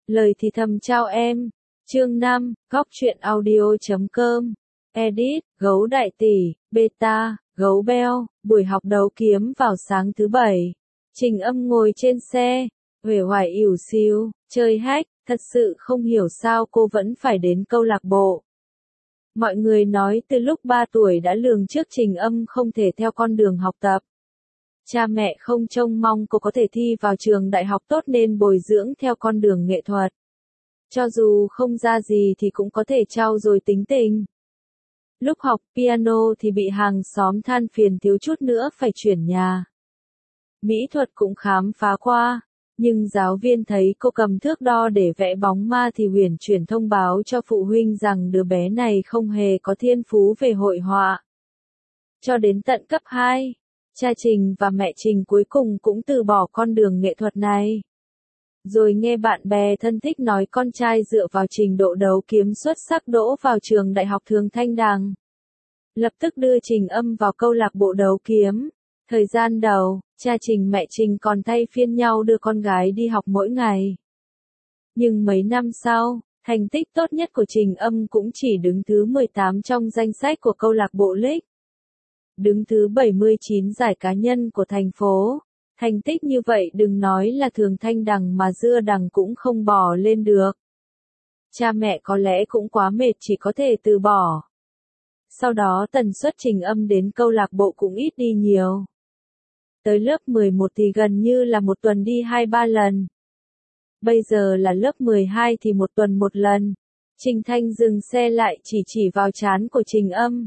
Lời thì thầm chào em. Chương 5, Góc truyện audio.com. Edit, Gấu Đại Tỷ, Beta, Gấu Beo, buổi học đấu kiếm vào sáng thứ Bảy. Trình Âm ngồi trên xe, uể oải ỉu xìu, chơi hack, thật sự không hiểu sao cô vẫn phải đến câu lạc bộ. Mọi người nói từ lúc 3 tuổi đã lường trước Trình Âm không thể theo con đường học tập. Cha mẹ không trông mong cô có thể thi vào trường đại học tốt nên bồi dưỡng theo con đường nghệ thuật. Cho dù không ra gì thì cũng có thể trau dồi tính tình. Lúc học piano thì bị hàng xóm than phiền thiếu chút nữa phải chuyển nhà. Mỹ thuật cũng khám phá qua, nhưng giáo viên thấy cô cầm thước đo để vẽ bóng ma thì huyền chuyển thông báo cho phụ huynh rằng đứa bé này không hề có thiên phú về hội họa. Cho đến tận cấp 2, cha Trình và mẹ Trình cuối cùng cũng từ bỏ con đường nghệ thuật này. Rồi nghe bạn bè thân thích nói con trai dựa vào trình độ đấu kiếm xuất sắc đỗ vào trường đại học Thường Thanh Đằng. Lập tức đưa Trình Âm vào câu lạc bộ đấu kiếm. Thời gian đầu, cha Trình mẹ Trình còn thay phiên nhau đưa con gái đi học mỗi ngày. Nhưng mấy năm sau, thành tích tốt nhất của Trình Âm cũng chỉ đứng thứ 18 trong danh sách của câu lạc bộ Lick. Đứng thứ 79 giải cá nhân của thành phố. Thành tích như vậy đừng nói là Thường Thanh Đằng mà Dưa Đằng cũng không bỏ lên được. Cha mẹ có lẽ cũng quá mệt chỉ có thể từ bỏ. Sau đó tần suất Trình Âm đến câu lạc bộ cũng ít đi nhiều. Tới lớp 11 thì gần như là một tuần đi 2-3 lần. Bây giờ là lớp 12 thì một tuần một lần. Trình Thanh dừng xe lại chỉ vào trán của Trình Âm.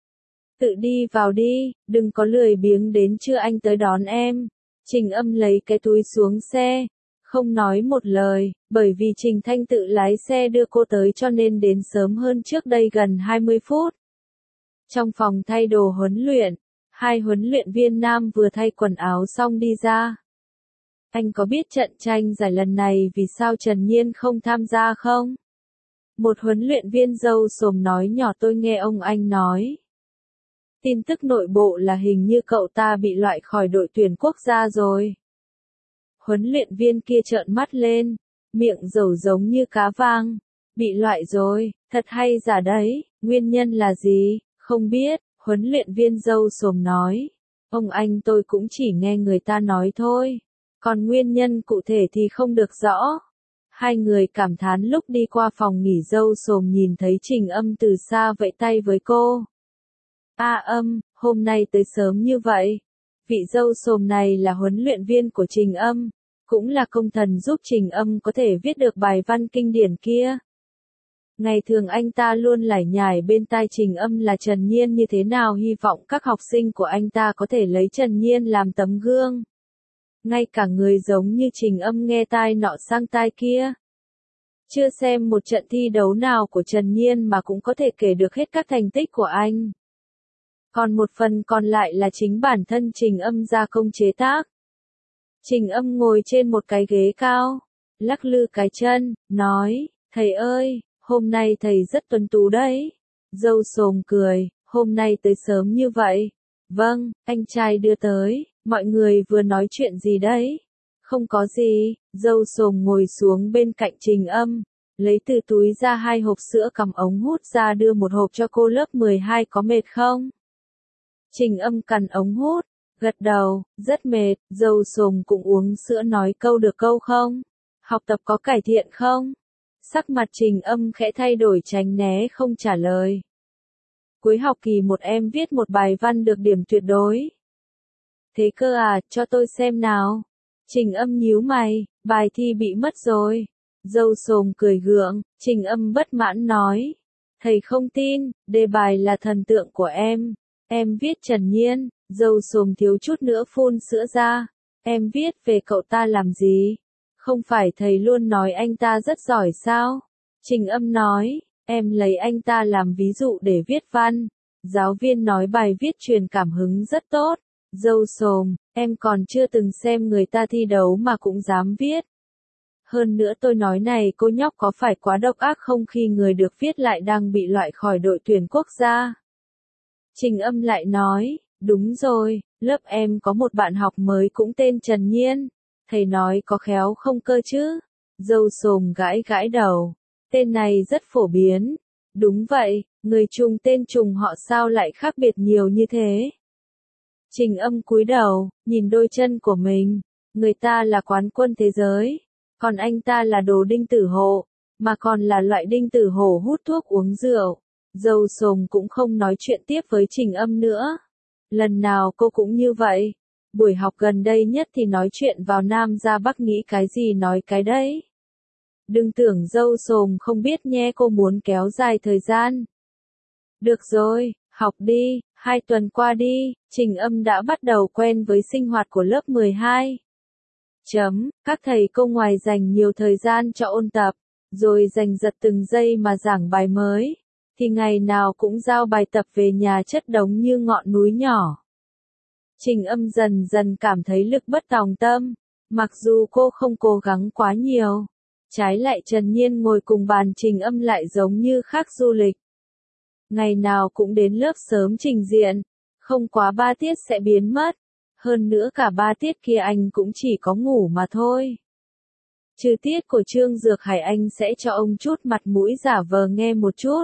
Tự đi vào đi, đừng có lười biếng đến trưa anh tới đón em. Trình Âm lấy cái túi xuống xe, không nói một lời, bởi vì Trình Thanh tự lái xe đưa cô tới cho nên đến sớm hơn trước đây gần 20 phút. Trong phòng thay đồ huấn luyện, hai huấn luyện viên nam vừa thay quần áo xong đi ra. Anh có biết trận tranh giải lần này vì sao Trần Nhiên không tham gia không? Một huấn luyện viên râu xồm nói nhỏ tôi nghe ông anh nói. Tin tức nội bộ là hình như cậu ta bị loại khỏi đội tuyển quốc gia rồi. Huấn luyện viên kia trợn mắt lên, miệng dầu giống như cá vàng. Bị loại rồi, thật hay giả đấy, nguyên nhân là gì, không biết, huấn luyện viên râu xồm nói. Ông anh tôi cũng chỉ nghe người ta nói thôi, còn nguyên nhân cụ thể thì không được rõ. Hai người cảm thán lúc đi qua phòng nghỉ râu xồm nhìn thấy Trình Âm từ xa vẫy tay với cô. Âm, hôm nay tới sớm như vậy. Vị dâu xồm này là huấn luyện viên của Trình Âm, cũng là công thần giúp Trình Âm có thể viết được bài văn kinh điển kia. Ngày thường anh ta luôn lải nhải bên tai Trình Âm là Trần Nhiên như thế nào, hy vọng các học sinh của anh ta có thể lấy Trần Nhiên làm tấm gương. Ngay cả người giống như Trình Âm nghe tai nọ sang tai kia. Chưa xem một trận thi đấu nào của Trần Nhiên mà cũng có thể kể được hết các thành tích của anh. Còn một phần còn lại là chính bản thân Trình Âm gia công chế tác. Trình Âm ngồi trên một cái ghế cao, lắc lư cái chân, nói, thầy ơi, hôm nay thầy rất tuấn tú đấy. Dâu xồm cười, hôm nay tới sớm như vậy. Vâng, anh trai đưa tới, mọi người vừa nói chuyện gì đấy? Không có gì, dâu xồm ngồi xuống bên cạnh Trình Âm, lấy từ túi ra 2 hộp sữa cầm ống hút ra đưa một hộp cho cô lớp 12 có mệt không? Trình Âm cằn ống hút, gật đầu, rất mệt, dâu xồm cũng uống sữa nói câu được câu không? Học tập có cải thiện không? Sắc mặt Trình Âm khẽ thay đổi tránh né không trả lời. Cuối học kỳ một em viết một bài văn được điểm tuyệt đối. Thế cơ à, cho tôi xem nào. Trình Âm nhíu mày, bài thi bị mất rồi. Dâu xồm cười gượng, Trình Âm bất mãn nói. Thầy không tin, đề bài là thần tượng của em. Em viết Trần Nhiên, dâu xồm thiếu chút nữa phun sữa ra. Em viết về cậu ta làm gì? Không phải thầy luôn nói anh ta rất giỏi sao? Trình Âm nói, em lấy anh ta làm ví dụ để viết văn. Giáo viên nói bài viết truyền cảm hứng rất tốt. Dâu xồm, em còn chưa từng xem người ta thi đấu mà cũng dám viết. Hơn nữa tôi nói này cô nhóc có phải quá độc ác không khi người được viết lại đang bị loại khỏi đội tuyển quốc gia? Trình Âm lại nói, đúng rồi, lớp em có một bạn học mới cũng tên Trần Nhiên. Thầy nói có khéo không cơ chứ? Dâu xồm gãi gãi đầu. Tên này rất phổ biến. Đúng vậy, người trùng tên trùng họ sao lại khác biệt nhiều như thế? Trình Âm cúi đầu, nhìn đôi chân của mình. Người ta là quán quân thế giới. Còn anh ta là đồ đinh tử hộ. Mà còn là loại đinh tử hổ hút thuốc uống rượu. Dâu xồm cũng không nói chuyện tiếp với Trình Âm nữa. Lần nào cô cũng như vậy. Buổi học gần đây nhất thì nói chuyện vào Nam ra Bắc nghĩ cái gì nói cái đấy. Đừng tưởng dâu xồm không biết nhé, cô muốn kéo dài thời gian. Được rồi, học đi, 2 tuần qua đi, Trình Âm đã bắt đầu quen với sinh hoạt của lớp 12. Các thầy cô ngoài dành nhiều thời gian cho ôn tập, rồi giành giật từng giây mà giảng bài mới, thì ngày nào cũng giao bài tập về nhà chất đống như ngọn núi nhỏ. Trình Âm dần dần cảm thấy lực bất tòng tâm, mặc dù cô không cố gắng quá nhiều. Trái lại Trần Nhiên ngồi cùng bàn Trình Âm lại giống như khách du lịch. Ngày nào cũng đến lớp sớm trình diện, không quá 3 tiết sẽ biến mất. Hơn nữa cả 3 tiết kia anh cũng chỉ có ngủ mà thôi. Trừ tiết của Trương Dược Hải anh sẽ cho ông chút mặt mũi giả vờ nghe một chút.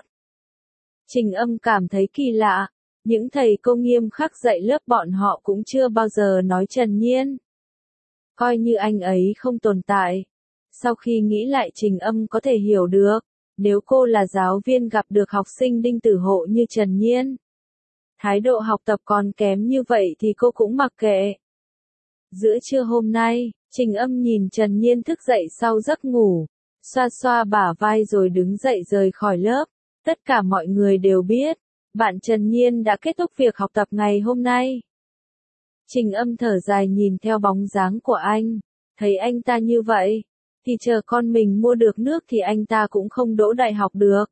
Trình Âm cảm thấy kỳ lạ, những thầy cô nghiêm khắc dạy lớp bọn họ cũng chưa bao giờ nói Trần Nhiên. Coi như anh ấy không tồn tại. Sau khi nghĩ lại Trình Âm có thể hiểu được, nếu cô là giáo viên gặp được học sinh đinh tử hộ như Trần Nhiên, thái độ học tập còn kém như vậy thì cô cũng mặc kệ. Giữa trưa hôm nay, Trình Âm nhìn Trần Nhiên thức dậy sau giấc ngủ, xoa xoa bả vai rồi đứng dậy rời khỏi lớp. Tất cả mọi người đều biết, bạn Trần Nhiên đã kết thúc việc học tập ngày hôm nay. Trình Âm thở dài nhìn theo bóng dáng của anh, thấy anh ta như vậy, thì chờ con mình mua được nước thì anh ta cũng không đỗ đại học được.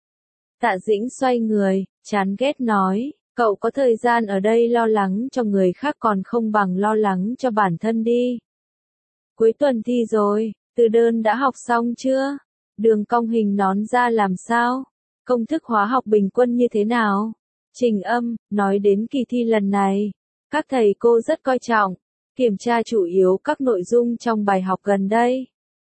Tạ Dĩnh xoay người, chán ghét nói, cậu có thời gian ở đây lo lắng cho người khác còn không bằng lo lắng cho bản thân đi. Cuối tuần thi rồi, từ đơn đã học xong chưa? Đường cong hình nón ra làm sao? Công thức hóa học bình quân như thế nào? Trình Âm, nói đến kỳ thi lần này, các thầy cô rất coi trọng, kiểm tra chủ yếu các nội dung trong bài học gần đây.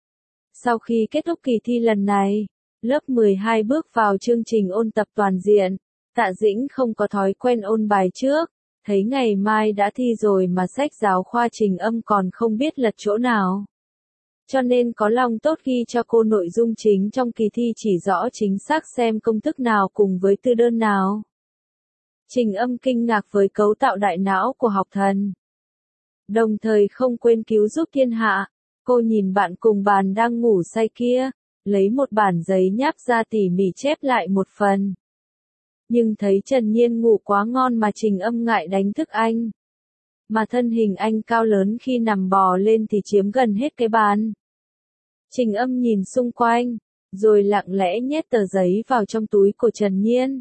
Sau khi kết thúc kỳ thi lần này, lớp 12 bước vào chương trình ôn tập toàn diện. Tạ Dĩnh không có thói quen ôn bài trước, thấy ngày mai đã thi rồi mà sách giáo khoa Trình Âm còn không biết lật chỗ nào. Cho nên có lòng tốt ghi cho cô nội dung chính trong kỳ thi, chỉ rõ chính xác xem công thức nào cùng với từ đơn nào. Trình Âm kinh ngạc với cấu tạo đại não của học thần. Đồng thời không quên cứu giúp thiên hạ, cô nhìn bạn cùng bàn đang ngủ say kia, lấy một bản giấy nháp ra tỉ mỉ chép lại một phần. Nhưng thấy Trần Nhiên ngủ quá ngon mà Trình Âm ngại đánh thức anh. Mà thân hình anh cao lớn khi nằm bò lên thì chiếm gần hết cái bàn. Trình Âm nhìn xung quanh, rồi lặng lẽ nhét tờ giấy vào trong túi của Trần Nhiên.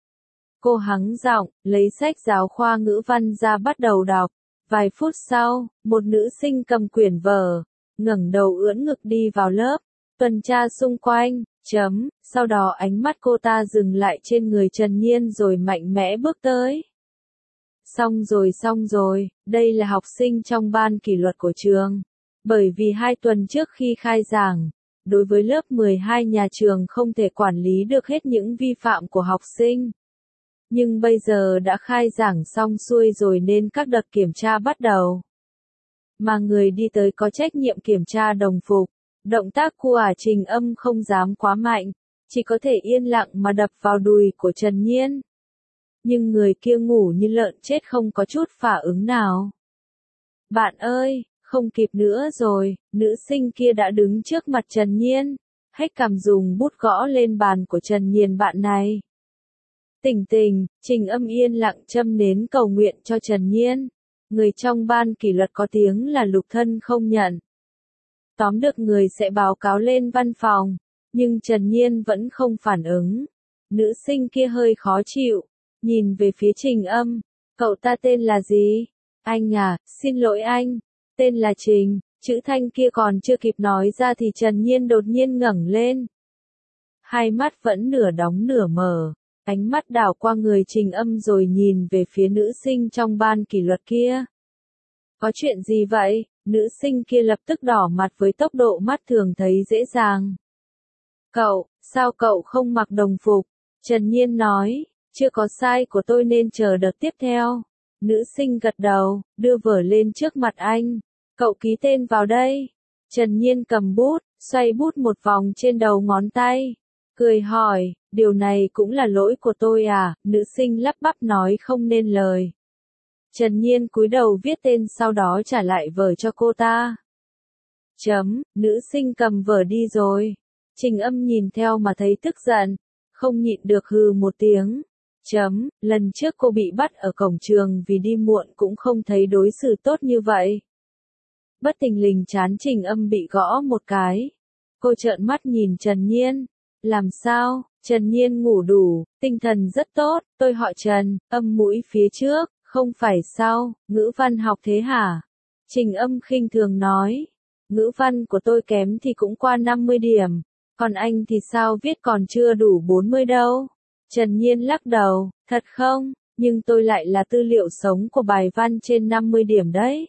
Cô hắng giọng, lấy sách giáo khoa ngữ văn ra bắt đầu đọc. Vài phút sau, một nữ sinh cầm quyển vở, ngẩng đầu ưỡn ngực đi vào lớp, tuần tra xung quanh, sau đó ánh mắt cô ta dừng lại trên người Trần Nhiên rồi mạnh mẽ bước tới. Xong rồi, đây là học sinh trong ban kỷ luật của trường. Bởi vì 2 tuần trước khi khai giảng, đối với lớp 12 nhà trường không thể quản lý được hết những vi phạm của học sinh. Nhưng bây giờ đã khai giảng xong xuôi rồi nên các đợt kiểm tra bắt đầu. Mà người đi tới có trách nhiệm kiểm tra đồng phục. Động tác của Trình Âm không dám quá mạnh, chỉ có thể yên lặng mà đập vào đùi của Trần Nhiên. Nhưng người kia ngủ như lợn chết không có chút phản ứng nào. Bạn ơi, không kịp nữa rồi, nữ sinh kia đã đứng trước mặt Trần Nhiên, hách cằm dùng bút gõ lên bàn của Trần Nhiên. Bạn này. Tỉnh, Trình Âm yên lặng châm nến cầu nguyện cho Trần Nhiên. Người trong ban kỷ luật có tiếng là Lục Thân không nhận. Tóm được người sẽ báo cáo lên văn phòng, nhưng Trần Nhiên vẫn không phản ứng. Nữ sinh kia hơi khó chịu, nhìn về phía Trình Âm, cậu ta tên là gì? Anh à, xin lỗi anh, tên là Trình. Chữ Thanh kia còn chưa kịp nói ra thì Trần Nhiên đột nhiên ngẩng lên. Hai mắt vẫn nửa đóng nửa mở, ánh mắt đảo qua người Trình Âm rồi nhìn về phía nữ sinh trong ban kỷ luật kia. Có chuyện gì vậy? Nữ sinh kia lập tức đỏ mặt với tốc độ mắt thường thấy dễ dàng. Cậu, sao cậu không mặc đồng phục? Trần Nhiên nói, chưa có sai của tôi nên chờ đợt tiếp theo. Nữ sinh gật đầu, đưa vở lên trước mặt anh. Cậu ký tên vào đây. Trần Nhiên cầm bút, xoay bút một vòng trên đầu ngón tay. Cười hỏi, điều này cũng là lỗi của tôi à? Nữ sinh lắp bắp nói không nên lời. Trần Nhiên cúi đầu viết tên sau đó trả lại vở cho cô ta. Nữ sinh cầm vở đi rồi. Trình Âm nhìn theo mà thấy tức giận, không nhịn được hừ một tiếng. Lần trước cô bị bắt ở cổng trường vì đi muộn cũng không thấy đối xử tốt như vậy. Bất thình lình trán Trình Âm bị gõ một cái. Cô trợn mắt nhìn Trần Nhiên. Làm sao? Trần Nhiên ngủ đủ, tinh thần rất tốt, tôi họ Trần, âm mũi phía trước, không phải sao, ngữ văn học thế hả? Trình Âm khinh thường nói. Ngữ văn của tôi kém thì cũng qua 50 điểm, còn anh thì sao viết còn chưa đủ 40 đâu. Trần Nhiên lắc đầu, thật không, nhưng tôi lại là tư liệu sống của bài văn trên 50 điểm đấy.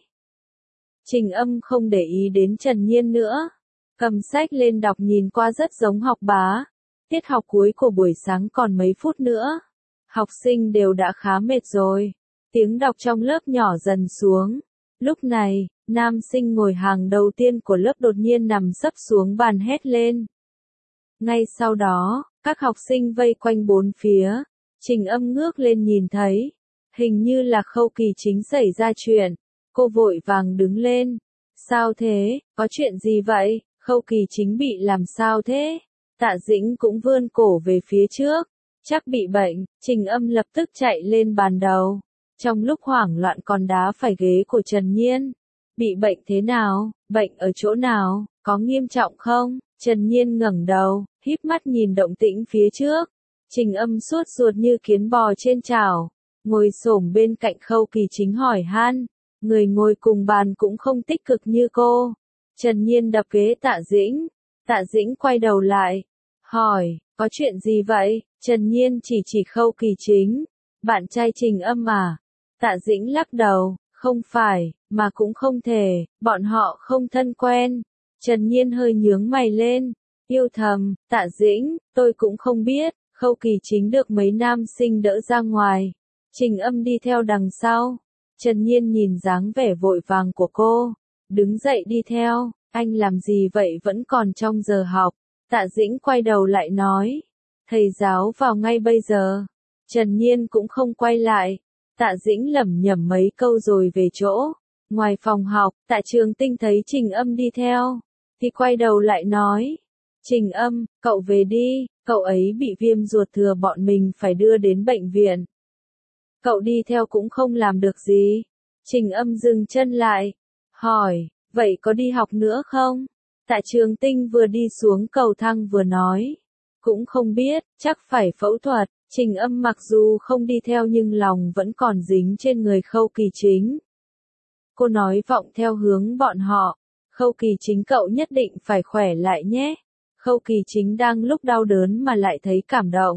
Trình Âm không để ý đến Trần Nhiên nữa, cầm sách lên đọc nhìn qua rất giống học bá. Tiết học cuối của buổi sáng còn mấy phút nữa. Học sinh đều đã khá mệt rồi. Tiếng đọc trong lớp nhỏ dần xuống. Lúc này, nam sinh ngồi hàng đầu tiên của lớp đột nhiên nằm sấp xuống bàn hét lên. Ngay sau đó, các học sinh vây quanh bốn phía. Trình Âm ngước lên nhìn thấy. Hình như là Khâu Kỳ Chính xảy ra chuyện. Cô vội vàng đứng lên. Sao thế, có chuyện gì vậy? Khâu Kỳ Chính bị làm sao thế? Tạ Dĩnh cũng vươn cổ về phía trước. Chắc bị bệnh, Trình Âm lập tức chạy lên bàn đầu. Trong lúc hoảng loạn còn đá phải ghế của Trần Nhiên. Bị bệnh thế nào? Bệnh ở chỗ nào? Có nghiêm trọng không? Trần Nhiên ngẩng đầu, híp mắt nhìn động tĩnh phía trước. Trình Âm suốt ruột như kiến bò trên chảo. Ngồi xổm bên cạnh Khâu Kỳ Chính hỏi han. Người ngồi cùng bàn cũng không tích cực như cô. Trần Nhiên đập ghế Tạ Dĩnh. Tạ Dĩnh quay đầu lại. Hỏi, có chuyện gì vậy? Trần Nhiên chỉ Khâu Kỳ Chính. Bạn trai Trình Âm à? Tạ Dĩnh lắc đầu, không phải, mà cũng không thể, bọn họ không thân quen. Trần Nhiên hơi nhướng mày lên. Yêu thầm, Tạ Dĩnh, tôi cũng không biết. Khâu Kỳ Chính được mấy nam sinh đỡ ra ngoài. Trình Âm đi theo đằng sau. Trần Nhiên nhìn dáng vẻ vội vàng của cô. Đứng dậy đi theo, anh làm gì vậy vẫn còn trong giờ học. Tạ Dĩnh quay đầu lại nói. Thầy giáo vào ngay bây giờ. Trần Nhiên cũng không quay lại. Tạ Dĩnh lẩm nhẩm mấy câu rồi về chỗ. Ngoài phòng học, Tạ Trường Tinh thấy Trình Âm đi theo. Thì quay đầu lại nói. Trình Âm, cậu về đi, cậu ấy bị viêm ruột thừa bọn mình phải đưa đến bệnh viện. Cậu đi theo cũng không làm được gì. Trình Âm dừng chân lại. Hỏi, vậy có đi học nữa không? Tạ Trường Tinh vừa đi xuống cầu thang vừa nói. Cũng không biết, chắc phải phẫu thuật. Trình Âm mặc dù không đi theo nhưng lòng vẫn còn dính trên người Khâu Kỳ Chính. Cô nói vọng theo hướng bọn họ. Khâu Kỳ Chính cậu nhất định phải khỏe lại nhé. Khâu Kỳ Chính đang lúc đau đớn mà lại thấy cảm động.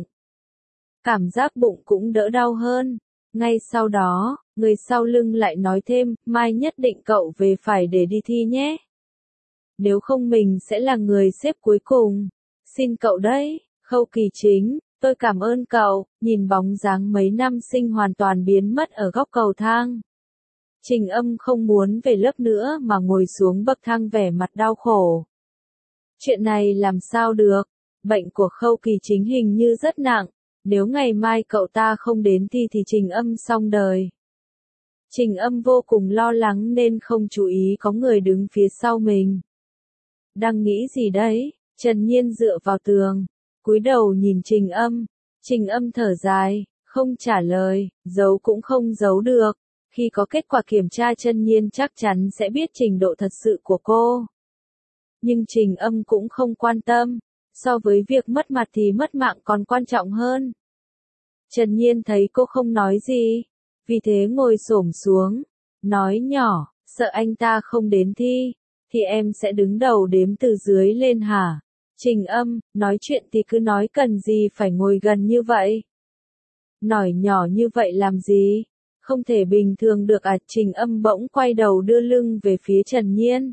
Cảm giác bụng cũng đỡ đau hơn. Ngay sau đó, người sau lưng lại nói thêm, mai nhất định cậu về phải để đi thi nhé. Nếu không mình sẽ là người xếp cuối cùng. Xin cậu đấy, Khâu Kỳ Chính, tôi cảm ơn cậu. Nhìn bóng dáng mấy nam sinh hoàn toàn biến mất ở góc cầu thang. Trình Âm không muốn về lớp nữa mà ngồi xuống bậc thang vẻ mặt đau khổ. Chuyện này làm sao được? Bệnh của Khâu Kỳ Chính hình như rất nặng. Nếu ngày mai cậu ta không đến thi thì Trình Âm xong đời. Trình Âm vô cùng lo lắng nên không chú ý có người đứng phía sau mình. Đang nghĩ gì đấy? Trần Nhiên dựa vào tường, cúi đầu nhìn Trình Âm. Trình Âm thở dài, không trả lời, giấu cũng không giấu được. Khi có kết quả kiểm tra Trần Nhiên chắc chắn sẽ biết trình độ thật sự của cô. Nhưng Trình Âm cũng không quan tâm. So với việc mất mặt thì mất mạng còn quan trọng hơn. Trần Nhiên thấy cô không nói gì, vì thế ngồi xổm xuống, nói nhỏ, sợ anh ta không đến thi, thì em sẽ đứng đầu đếm từ dưới lên hả? Trình Âm, nói chuyện thì cứ nói, cần gì phải ngồi gần như vậy? Nói nhỏ như vậy làm gì? Không thể bình thường được à, Trình Âm bỗng quay đầu đưa lưng về phía Trần Nhiên.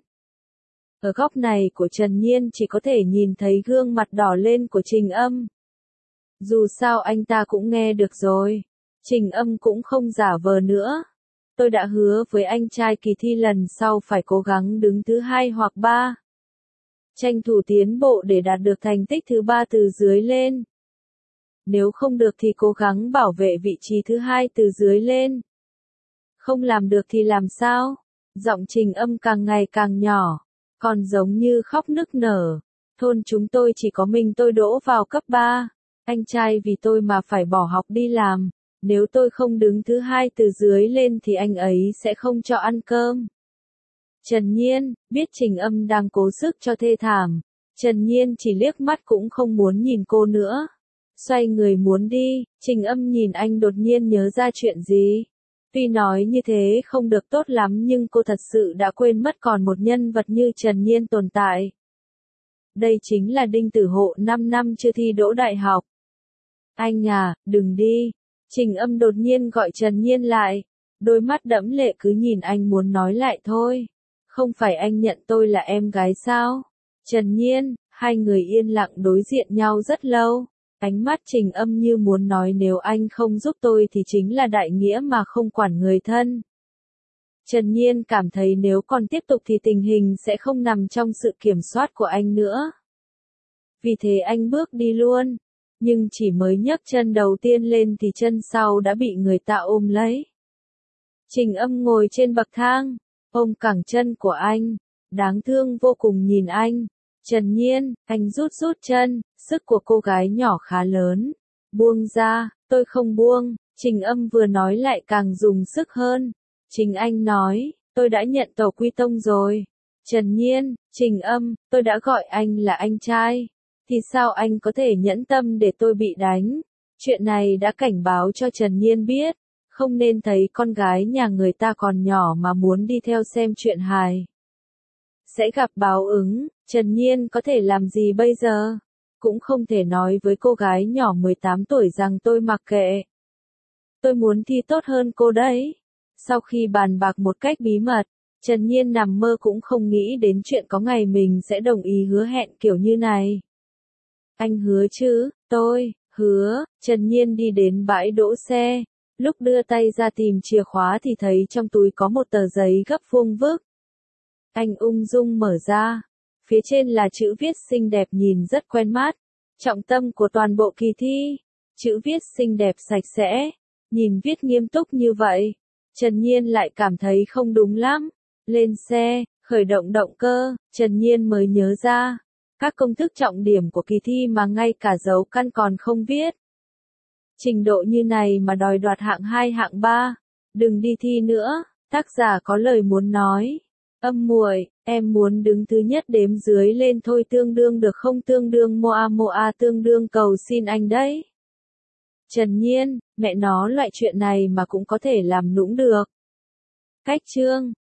Ở góc này của Trần Nhiên chỉ có thể nhìn thấy gương mặt đỏ lên của Trình Âm. Dù sao anh ta cũng nghe được rồi. Trình Âm cũng không giả vờ nữa. Tôi đã hứa với anh trai kỳ thi lần sau phải cố gắng đứng thứ 2 hoặc 3. Tranh thủ tiến bộ để đạt được thành tích thứ 3 từ dưới lên. Nếu không được thì cố gắng bảo vệ vị trí thứ 2 từ dưới lên. Không làm được thì làm sao? Giọng Trình Âm càng ngày càng nhỏ, còn giống như khóc nức nở. Thôn chúng tôi chỉ có mình tôi đỗ vào cấp 3. Anh trai vì tôi mà phải bỏ học đi làm. Nếu tôi không đứng thứ 2 từ dưới lên thì anh ấy sẽ không cho ăn cơm. Trần Nhiên, biết Trình Âm đang cố sức cho thê thảm. Trần Nhiên chỉ liếc mắt cũng không muốn nhìn cô nữa. Xoay người muốn đi, Trình Âm nhìn anh đột nhiên nhớ ra chuyện gì. Tuy nói như thế không được tốt lắm nhưng cô thật sự đã quên mất còn một nhân vật như Trần Nhiên tồn tại. Đây chính là Đinh Tử Hộ 5 năm chưa thi đỗ đại học. Anh à, đừng đi. Trình Âm đột nhiên gọi Trần Nhiên lại. Đôi mắt đẫm lệ cứ nhìn anh muốn nói lại thôi. Không phải anh nhận tôi là em gái sao? Trần Nhiên, hai người yên lặng đối diện nhau rất lâu. Ánh mắt Trình Âm như muốn nói nếu anh không giúp tôi thì chính là đại nghĩa mà không quản người thân. Trần Nhiên cảm thấy nếu còn tiếp tục thì tình hình sẽ không nằm trong sự kiểm soát của anh nữa. Vì thế anh bước đi luôn. Nhưng chỉ mới nhấc chân đầu tiên lên thì chân sau đã bị người ta ôm lấy. Trình Âm ngồi trên bậc thang, ôm cẳng chân của anh, đáng thương vô cùng nhìn anh. Trần Nhiên, anh rút chân, sức của cô gái nhỏ khá lớn. Buông ra, tôi không buông. Trình Âm vừa nói lại càng dùng sức hơn. Trình Anh nói, tôi đã nhận tàu quy tông rồi. Trần Nhiên, Trình Âm, tôi đã gọi anh là anh trai. Thì sao anh có thể nhẫn tâm để tôi bị đánh? Chuyện này đã cảnh báo cho Trần Nhiên biết. Không nên thấy con gái nhà người ta còn nhỏ mà muốn đi theo xem chuyện hài. Sẽ gặp báo ứng, Trần Nhiên có thể làm gì bây giờ? Cũng không thể nói với cô gái nhỏ 18 tuổi rằng tôi mặc kệ. Tôi muốn thi tốt hơn cô đấy. Sau khi bàn bạc một cách bí mật, Trần Nhiên nằm mơ cũng không nghĩ đến chuyện có ngày mình sẽ đồng ý hứa hẹn kiểu như này. Anh hứa chứ? Tôi hứa. Trần Nhiên đi đến bãi đỗ xe. Lúc đưa tay ra tìm chìa khóa thì thấy trong túi có một tờ giấy gấp vuông vức. Anh ung dung mở ra. Phía trên là chữ viết xinh đẹp nhìn rất quen mắt. Trọng tâm của toàn bộ kỳ thi. Chữ viết xinh đẹp sạch sẽ. Nhìn viết nghiêm túc như vậy. Trần Nhiên lại cảm thấy không đúng lắm. Lên xe, khởi động động cơ, Trần Nhiên mới nhớ ra. Các công thức trọng điểm của kỳ thi mà ngay cả dấu căn còn không viết. Trình độ như này mà đòi đoạt hạng 2 hạng 3. Đừng đi thi nữa, tác giả có lời muốn nói. Âm muội, em muốn đứng thứ nhất đếm dưới lên thôi tương đương được không tương đương moa tương đương cầu xin anh đấy. Trần Nhiên, mẹ nó loại chuyện này mà cũng có thể làm nũng được. Cách chương